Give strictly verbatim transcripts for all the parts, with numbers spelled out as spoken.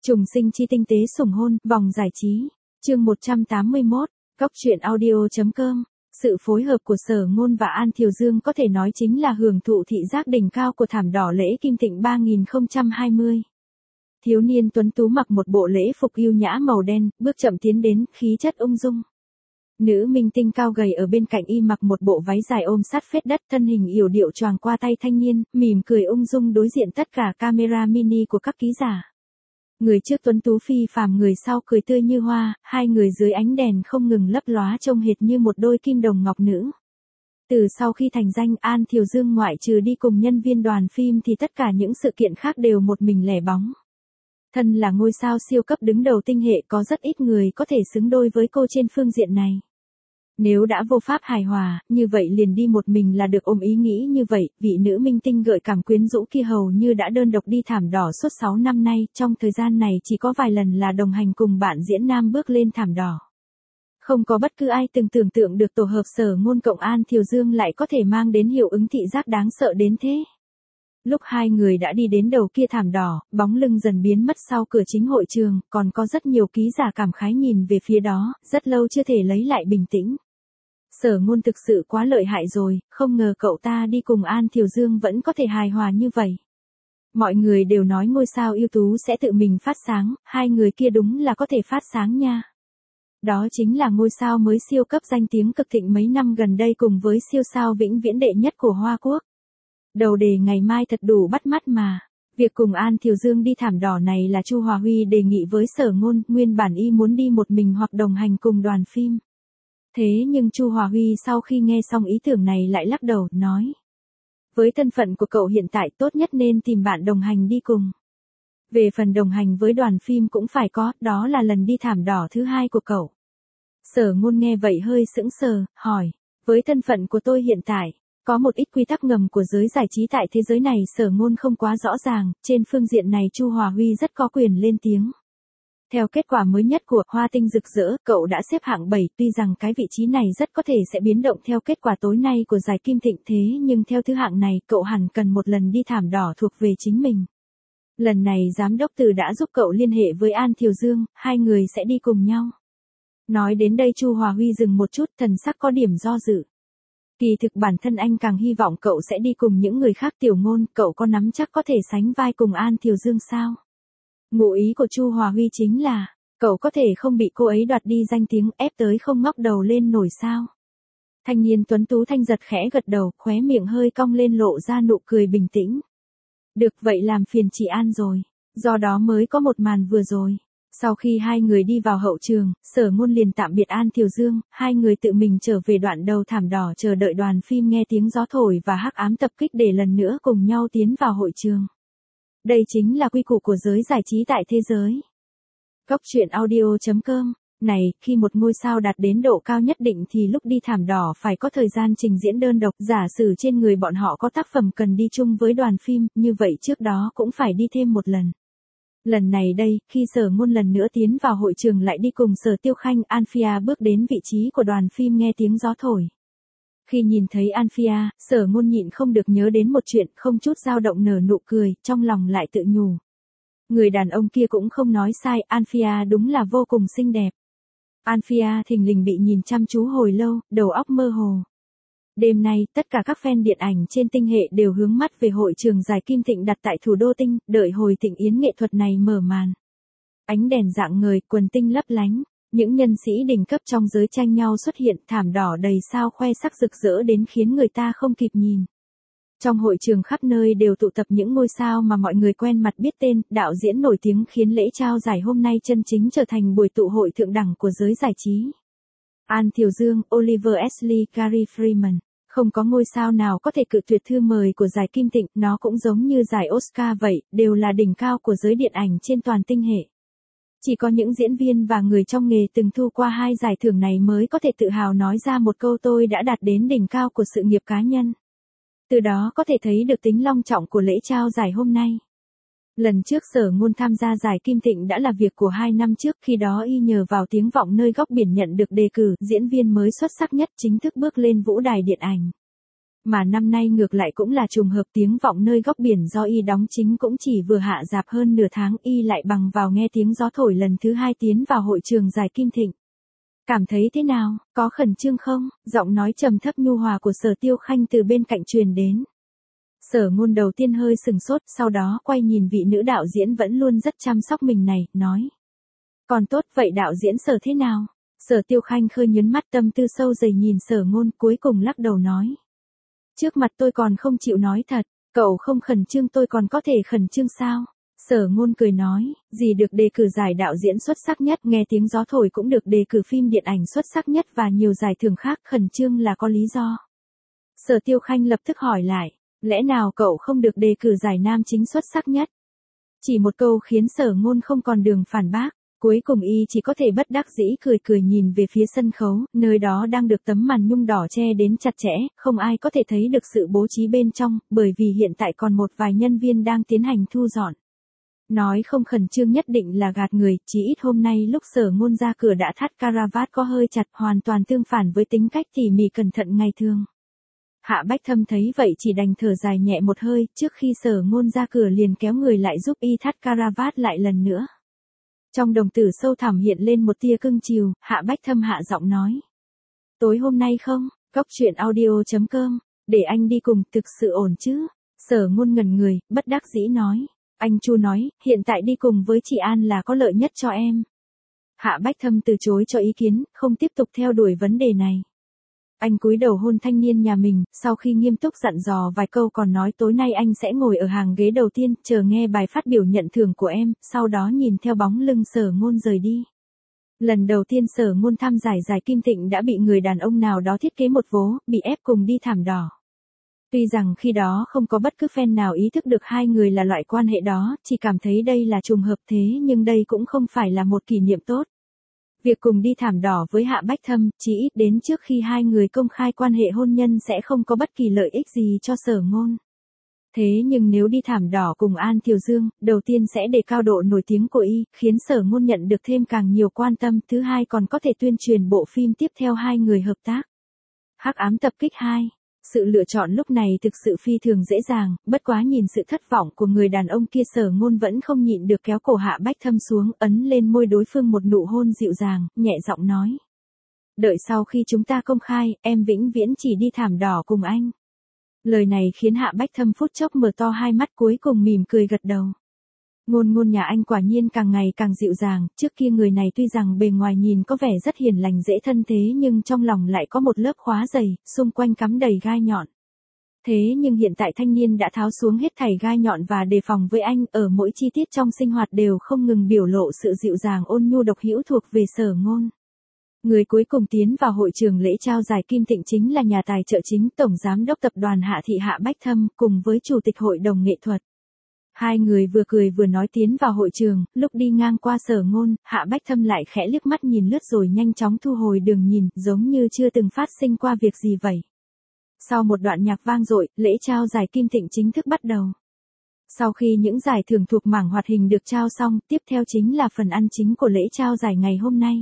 Trùng sinh chi tinh tế sủng hôn, vòng giải trí. Chương một trăm tám mươi mốt, Góc truyện audio chấm com. Sự phối hợp của Sở Ngôn và An Thiều Dương có thể nói chính là hưởng thụ thị giác đỉnh cao của thảm đỏ lễ Kim Tịnh ba không hai không. Thiếu niên tuấn tú mặc một bộ lễ phục yêu nhã màu đen, bước chậm tiến đến, khí chất ung dung. Nữ minh tinh cao gầy ở bên cạnh y mặc một bộ váy dài ôm sát phết đất, thân hình yểu điệu choàng qua tay thanh niên, mỉm cười ung dung đối diện tất cả camera mini của các ký giả. Người trước tuấn tú phi phàm, người sau cười tươi như hoa, hai người dưới ánh đèn không ngừng lấp lóa trông hệt như một đôi kim đồng ngọc nữ. Từ sau khi thành danh, An Thiều Dương ngoại trừ đi cùng nhân viên đoàn phim thì tất cả những sự kiện khác đều một mình lẻ bóng. Thân là ngôi sao siêu cấp đứng đầu tinh hệ, có rất ít người có thể xứng đôi với cô trên phương diện này. Nếu đã vô pháp hài hòa, như vậy liền đi một mình là được. Ôm ý nghĩ như vậy, vị nữ minh tinh gợi cảm quyến rũ kia hầu như đã đơn độc đi thảm đỏ suốt sáu năm nay, trong thời gian này chỉ có vài lần là đồng hành cùng bạn diễn nam bước lên thảm đỏ. Không có bất cứ ai từng tưởng tượng được tổ hợp Sở Ngôn cộng An Thiều Dương lại có thể mang đến hiệu ứng thị giác đáng sợ đến thế. Lúc hai người đã đi đến đầu kia thảm đỏ, bóng lưng dần biến mất sau cửa chính hội trường, còn có rất nhiều ký giả cảm khái nhìn về phía đó, rất lâu chưa thể lấy lại bình tĩnh. Sở Ngôn thực sự quá lợi hại rồi, không ngờ cậu ta đi cùng An Thiều Dương vẫn có thể hài hòa như vậy. Mọi người đều nói ngôi sao ưu tú sẽ tự mình phát sáng, hai người kia đúng là có thể phát sáng nha. Đó chính là ngôi sao mới siêu cấp danh tiếng cực thịnh mấy năm gần đây cùng với siêu sao vĩnh viễn đệ nhất của Hoa Quốc. Đầu đề ngày mai thật đủ bắt mắt mà. Việc cùng An Thiều Dương đi thảm đỏ này là Chu Hòa Huy đề nghị với Sở Ngôn, nguyên bản y muốn đi một mình hoặc đồng hành cùng đoàn phim. Thế nhưng Chu Hòa Huy sau khi nghe xong ý tưởng này lại lắc đầu, nói. Với thân phận của cậu hiện tại tốt nhất nên tìm bạn đồng hành đi cùng. Về phần đồng hành với đoàn phim cũng phải có, đó là lần đi thảm đỏ thứ hai của cậu. Sở Ngôn nghe vậy hơi sững sờ, hỏi. Với thân phận của tôi hiện tại, có một ít quy tắc ngầm của giới giải trí tại thế giới này Sở Ngôn không quá rõ ràng, trên phương diện này Chu Hòa Huy rất có quyền lên tiếng. Theo kết quả mới nhất của Hoa Tinh Rực Rỡ, cậu đã xếp hạng bảy, tuy rằng cái vị trí này rất có thể sẽ biến động theo kết quả tối nay của giải Kim Tịnh, thế nhưng theo thứ hạng này cậu hẳn cần một lần đi thảm đỏ thuộc về chính mình. Lần này giám đốc Từ đã giúp cậu liên hệ với An Thiều Dương, hai người sẽ đi cùng nhau. Nói đến đây Chu Hòa Huy dừng một chút, thần sắc có điểm do dự. Kỳ thực bản thân anh càng hy vọng cậu sẽ đi cùng những người khác. Tiểu Ngôn, cậu có nắm chắc có thể sánh vai cùng An Thiều Dương sao? Ngụ ý của Chu Hòa Huy chính là, cậu có thể không bị cô ấy đoạt đi danh tiếng, ép tới không ngóc đầu lên nổi sao? Thanh niên tuấn tú thanh giật khẽ gật đầu, khóe miệng hơi cong lên lộ ra nụ cười bình tĩnh. Được, vậy làm phiền chị An rồi. Do đó mới có một màn vừa rồi. Sau khi hai người đi vào hậu trường, Sở Ngôn liền tạm biệt An Thiều Dương, hai người tự mình trở về đoạn đầu thảm đỏ chờ đợi đoàn phim nghe tiếng gió thổi và hắc ám tập kích để lần nữa cùng nhau tiến vào hội trường. Đây chính là quy củ của giới giải trí tại thế giới. Góc truyện audio chấm com. Này, khi một ngôi sao đạt đến độ cao nhất định thì lúc đi thảm đỏ phải có thời gian trình diễn đơn độc. Giả sử trên người bọn họ có tác phẩm cần đi chung với đoàn phim, như vậy trước đó cũng phải đi thêm một lần. Lần này đây, khi Sở Ngôn lần nữa tiến vào hội trường lại đi cùng Sở Tiêu Khanh, Anphia bước đến vị trí của đoàn phim nghe tiếng gió thổi. Khi nhìn thấy Anphia, Sở Ngôn nhịn không được nhớ đến một chuyện, không chút dao động nở nụ cười, trong lòng lại tự nhủ. Người đàn ông kia cũng không nói sai, Anphia đúng là vô cùng xinh đẹp. Anphia thình lình bị nhìn chăm chú hồi lâu, đầu óc mơ hồ. Đêm nay, tất cả các fan điện ảnh trên tinh hệ đều hướng mắt về hội trường giải Kim Tịnh đặt tại thủ đô Tinh, đợi hồi thịnh yến nghệ thuật này mở màn. Ánh đèn rạng ngời, quần tinh lấp lánh, những nhân sĩ đỉnh cấp trong giới tranh nhau xuất hiện, thảm đỏ đầy sao khoe sắc rực rỡ đến khiến người ta không kịp nhìn. Trong hội trường khắp nơi đều tụ tập những ngôi sao mà mọi người quen mặt biết tên, đạo diễn nổi tiếng khiến lễ trao giải hôm nay chân chính trở thành buổi tụ hội thượng đẳng của giới giải trí. An Thiều Dương, Oliver Ashley, Gary Freeman. Không có ngôi sao nào có thể cự tuyệt thư mời của giải Kim Tịnh, nó cũng giống như giải Oscar vậy, đều là đỉnh cao của giới điện ảnh trên toàn tinh hệ. Chỉ có những diễn viên và người trong nghề từng thu qua hai giải thưởng này mới có thể tự hào nói ra một câu tôi đã đạt đến đỉnh cao của sự nghiệp cá nhân. Từ đó có thể thấy được tính long trọng của lễ trao giải hôm nay. Lần trước Sở Ngôn tham gia giải Kim Tịnh đã là việc của hai năm trước, khi đó y nhờ vào Tiếng Vọng Nơi Góc Biển nhận được đề cử diễn viên mới xuất sắc nhất, chính thức bước lên vũ đài điện ảnh. Mà năm nay ngược lại cũng là trùng hợp, tiếng vọng nơi góc biển do y đóng chính cũng chỉ vừa hạ dạp hơn nửa tháng, y lại bằng vào nghe tiếng gió thổi lần thứ hai tiến vào hội trường giải Kim Thịnh. Cảm thấy thế nào, có khẩn trương không? Giọng nói trầm thấp nhu hòa của Sở Tiêu Khanh từ bên cạnh truyền đến. Sở Ngôn đầu tiên hơi sừng sốt, sau đó quay nhìn vị nữ đạo diễn vẫn luôn rất chăm sóc mình này, nói. Còn tốt, vậy đạo diễn Sở thế nào? Sở Tiêu Khanh khơi nhớn mắt, tâm tư sâu dày nhìn Sở Ngôn, cuối cùng lắc đầu nói. Trước mặt tôi còn không chịu nói thật, cậu không khẩn trương tôi còn có thể khẩn trương sao? Sở Ngôn cười nói, gì được đề cử giải đạo diễn xuất sắc nhất, nghe tiếng gió thổi cũng được đề cử phim điện ảnh xuất sắc nhất và nhiều giải thưởng khác, khẩn trương là có lý do. Sở Tiêu Khanh lập tức hỏi lại, lẽ nào cậu không được đề cử giải nam chính xuất sắc nhất? Chỉ một câu khiến Sở Ngôn không còn đường phản bác. Cuối cùng y chỉ có thể bất đắc dĩ cười cười nhìn về phía sân khấu, nơi đó đang được tấm màn nhung đỏ che đến chặt chẽ, không ai có thể thấy được sự bố trí bên trong, bởi vì hiện tại còn một vài nhân viên đang tiến hành thu dọn. Nói không khẩn trương nhất định là gạt người, chỉ ít hôm nay lúc Sở Ngôn ra cửa đã thắt caravat có hơi chặt, hoàn toàn tương phản với tính cách tỉ mỉ cẩn thận ngày thường. Hạ Bách Thâm thấy vậy chỉ đành thở dài nhẹ một hơi, trước khi Sở Ngôn ra cửa liền kéo người lại giúp y thắt caravat lại lần nữa. Trong đồng tử sâu thẳm hiện lên một tia cưng chiều, Hạ Bách Thâm hạ giọng nói. Tối hôm nay không, góc chuyện audio chấm com, để anh đi cùng, thực sự ổn chứ? Sở Ngôn ngẩn người, bất đắc dĩ nói. Anh Chu nói, hiện tại đi cùng với chị An là có lợi nhất cho em. Hạ Bách Thâm từ chối cho ý kiến, không tiếp tục theo đuổi vấn đề này. Anh cúi đầu hôn thanh niên nhà mình, sau khi nghiêm túc dặn dò vài câu còn nói tối nay anh sẽ ngồi ở hàng ghế đầu tiên, chờ nghe bài phát biểu nhận thưởng của em, sau đó nhìn theo bóng lưng Sở Ngôn rời đi. Lần đầu tiên Sở Ngôn tham giải giải Kim Thịnh đã bị người đàn ông nào đó thiết kế một vố, bị ép cùng đi thảm đỏ. Tuy rằng khi đó không có bất cứ fan nào ý thức được hai người là loại quan hệ đó, chỉ cảm thấy đây là trùng hợp thế nhưng đây cũng không phải là một kỷ niệm tốt. Việc cùng đi thảm đỏ với Hạ Bách Thâm, chỉ ít đến trước khi hai người công khai quan hệ hôn nhân sẽ không có bất kỳ lợi ích gì cho Sở Ngôn. Thế nhưng nếu đi thảm đỏ cùng An Thiều Dương, đầu tiên sẽ đề cao độ nổi tiếng của y, khiến Sở Ngôn nhận được thêm càng nhiều quan tâm, thứ hai còn có thể tuyên truyền bộ phim tiếp theo hai người hợp tác. Hắc ám tập kích hai. Sự lựa chọn lúc này thực sự phi thường dễ dàng, bất quá nhìn sự thất vọng của người đàn ông kia Sở Ngôn vẫn không nhịn được kéo cổ Hạ Bách Thâm xuống, ấn lên môi đối phương một nụ hôn dịu dàng, nhẹ giọng nói. Đợi sau khi chúng ta công khai, em vĩnh viễn chỉ đi thảm đỏ cùng anh. Lời này khiến Hạ Bách Thâm phút chốc mở to hai mắt cuối cùng mỉm cười gật đầu. Ngôn Ngôn nhà anh quả nhiên càng ngày càng dịu dàng, trước kia người này tuy rằng bề ngoài nhìn có vẻ rất hiền lành dễ thân thế nhưng trong lòng lại có một lớp khóa dày, xung quanh cắm đầy gai nhọn. Thế nhưng hiện tại thanh niên đã tháo xuống hết thảy gai nhọn và đề phòng với anh, ở mỗi chi tiết trong sinh hoạt đều không ngừng biểu lộ sự dịu dàng ôn nhu độc hữu thuộc về Sở Ngôn. Người cuối cùng tiến vào hội trường lễ trao giải Kim Thịnh chính là nhà tài trợ chính Tổng Giám đốc Tập đoàn Hạ Thị Hạ Bách Thâm cùng với Chủ tịch Hội đồng Nghệ thuật. Hai người vừa cười vừa nói tiến vào hội trường, lúc đi ngang qua Sở Ngôn, Hạ Bách Thâm lại khẽ liếc mắt nhìn lướt rồi nhanh chóng thu hồi đường nhìn, giống như chưa từng phát sinh qua việc gì vậy. Sau một đoạn nhạc vang dội, lễ trao giải Kim Thịnh chính thức bắt đầu. Sau khi những giải thưởng thuộc mảng hoạt hình được trao xong, tiếp theo chính là phần ăn chính của lễ trao giải ngày hôm nay.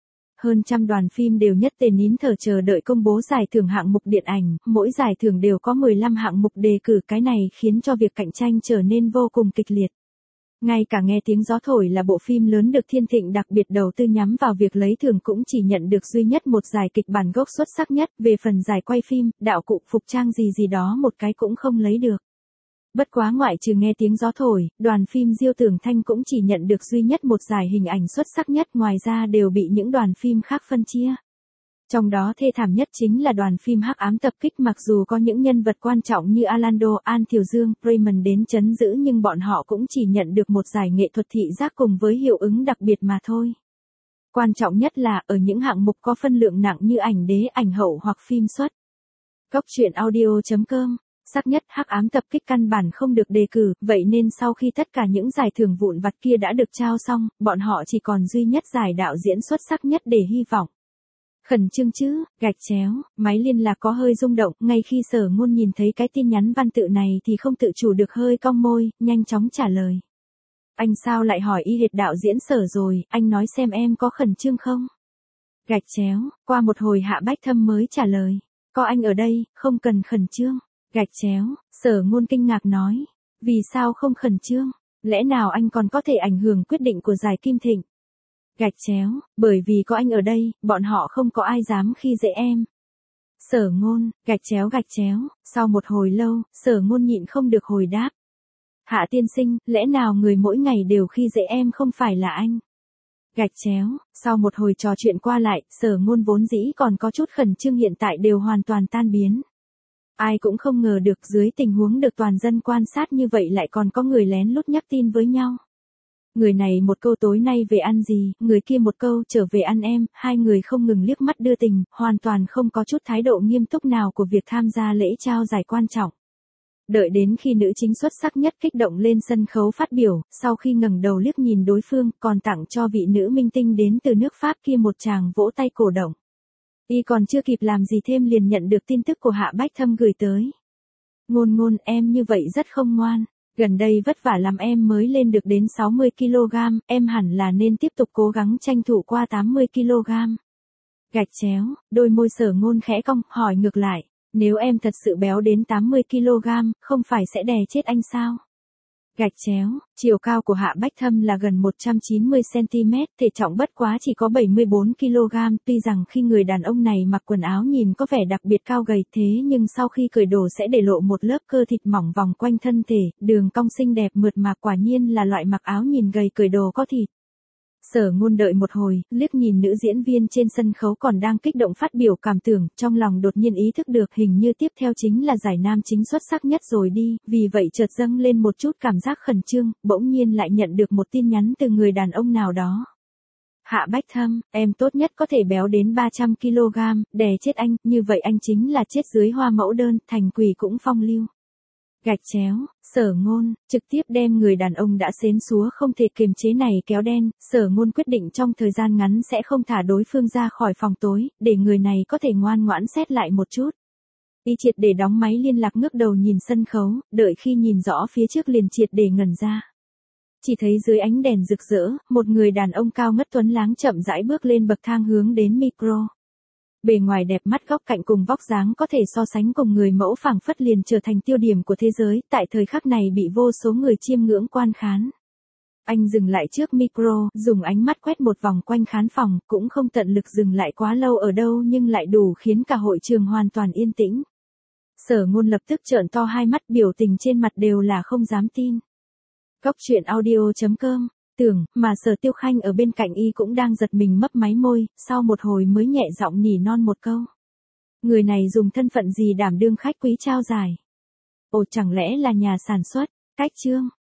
Hơn trăm đoàn phim đều nhất tề nín thở chờ đợi công bố giải thưởng hạng mục điện ảnh, mỗi giải thưởng đều có mười lăm hạng mục đề cử, cái này khiến cho việc cạnh tranh trở nên vô cùng kịch liệt. Ngay cả nghe tiếng gió thổi là bộ phim lớn được Thiên Thịnh đặc biệt đầu tư nhắm vào việc lấy thưởng cũng chỉ nhận được duy nhất một giải kịch bản gốc xuất sắc nhất, về phần giải quay phim, đạo cụ, phục trang gì gì đó một cái cũng không lấy được. Bất quá ngoại trừ nghe tiếng gió thổi, đoàn phim Diêu Tưởng Thanh cũng chỉ nhận được duy nhất một giải hình ảnh xuất sắc nhất, ngoài ra đều bị những đoàn phim khác phân chia. Trong đó thê thảm nhất chính là đoàn phim Hắc ám tập kích, mặc dù có những nhân vật quan trọng như Alando, An Thiều Dương, Raymond đến chấn giữ nhưng bọn họ cũng chỉ nhận được một giải nghệ thuật thị giác cùng với hiệu ứng đặc biệt mà thôi. Quan trọng nhất là ở những hạng mục có phân lượng nặng như ảnh đế, ảnh hậu hoặc phim xuất. Góc chuyện audio chấm com. Sắc nhất Hắc ám tập kích căn bản không được đề cử, vậy nên sau khi tất cả những giải thưởng vụn vặt kia đã được trao xong, bọn họ chỉ còn duy nhất giải đạo diễn xuất sắc nhất để hy vọng. Khẩn trương chứ, gạch chéo, máy liên lạc có hơi rung động, ngay khi Sở Ngôn nhìn thấy cái tin nhắn văn tự này thì không tự chủ được hơi cong môi, nhanh chóng trả lời. Anh sao lại hỏi y hệt đạo diễn Sở rồi, anh nói xem em có khẩn trương không? Gạch chéo, qua một hồi Hạ Bách Thâm mới trả lời. Có anh ở đây, không cần khẩn trương. Gạch chéo, Sở Ngôn kinh ngạc nói. Vì sao không khẩn trương? Lẽ nào anh còn có thể ảnh hưởng quyết định của Giải Kim Thịnh? Gạch chéo, bởi vì có anh ở đây, bọn họ không có ai dám khi dễ em. Sở Ngôn, gạch chéo gạch chéo, sau một hồi lâu, Sở Ngôn nhịn không được hồi đáp. Hạ tiên sinh, lẽ nào người mỗi ngày đều khi dễ em không phải là anh? Gạch chéo, sau một hồi trò chuyện qua lại, Sở Ngôn vốn dĩ còn có chút khẩn trương hiện tại đều hoàn toàn tan biến. Ai cũng không ngờ được dưới tình huống được toàn dân quan sát như vậy lại còn có người lén lút nhắc tin với nhau. Người này một câu tối nay về ăn gì, người kia một câu trở về ăn em, hai người không ngừng liếc mắt đưa tình, hoàn toàn không có chút thái độ nghiêm túc nào của việc tham gia lễ trao giải quan trọng. Đợi đến khi nữ chính xuất sắc nhất kích động lên sân khấu phát biểu, sau khi ngẩng đầu liếc nhìn đối phương, còn tặng cho vị nữ minh tinh đến từ nước Pháp kia một tràng vỗ tay cổ động. Y còn chưa kịp làm gì thêm liền nhận được tin tức của Hạ Bách Thâm gửi tới. Ngôn Ngôn, em như vậy rất không ngoan. Gần đây vất vả lắm em mới lên được đến sáu mươi ki lô gam, em hẳn là nên tiếp tục cố gắng tranh thủ qua tám mươi ki lô gam. Gạch chéo, đôi môi Sở Ngôn khẽ cong, hỏi ngược lại, nếu em thật sự béo đến tám mươi ki lô gam, không phải sẽ đè chết anh sao? Gạch chéo, chiều cao của Hạ Bách Thâm là gần một trăm chín mươi xăng ti mét, thể trọng bất quá chỉ có bảy mươi bốn ki lô gam, tuy rằng khi người đàn ông này mặc quần áo nhìn có vẻ đặc biệt cao gầy thế nhưng sau khi cởi đồ sẽ để lộ một lớp cơ thịt mỏng vòng quanh thân thể, đường cong xinh đẹp mượt mà, quả nhiên là loại mặc áo nhìn gầy cởi đồ có thịt. Sở Ngôn đợi một hồi, liếc nhìn nữ diễn viên trên sân khấu còn đang kích động phát biểu cảm tưởng, trong lòng đột nhiên ý thức được hình như tiếp theo chính là giải nam chính xuất sắc nhất rồi đi, vì vậy chợt dâng lên một chút cảm giác khẩn trương, bỗng nhiên lại nhận được một tin nhắn từ người đàn ông nào đó. Hạ Bách Thâm, em tốt nhất có thể béo đến ba trăm ki lô gam, đè chết anh, như vậy anh chính là chết dưới hoa mẫu đơn, thành quỷ cũng phong lưu. Gạch chéo, Sở Ngôn, trực tiếp đem người đàn ông đã xến xúa không thể kiềm chế này kéo đen, Sở Ngôn quyết định trong thời gian ngắn sẽ không thả đối phương ra khỏi phòng tối, để người này có thể ngoan ngoãn xét lại một chút. Y triệt để đóng máy liên lạc ngước đầu nhìn sân khấu, đợi khi nhìn rõ phía trước liền triệt để ngẩn ra. Chỉ thấy dưới ánh đèn rực rỡ, một người đàn ông cao ngất tuấn láng chậm rãi bước lên bậc thang hướng đến micro. Bề ngoài đẹp mắt góc cạnh cùng vóc dáng có thể so sánh cùng người mẫu phảng phất liền trở thành tiêu điểm của thế giới, tại thời khắc này bị vô số người chiêm ngưỡng quan khán. Anh dừng lại trước micro, dùng ánh mắt quét một vòng quanh khán phòng, cũng không tận lực dừng lại quá lâu ở đâu nhưng lại đủ khiến cả hội trường hoàn toàn yên tĩnh. Sở Ngôn lập tức trợn to hai mắt, biểu tình trên mặt đều là không dám tin. Cóc truyện audio chấm com Tưởng, mà Sở Tiêu Khanh ở bên cạnh y cũng đang giật mình mấp máy môi, sau một hồi mới nhẹ giọng nỉ non một câu. Người này dùng thân phận gì đảm đương khách quý trao giải? Ồ, chẳng lẽ là nhà sản xuất? Cách chương.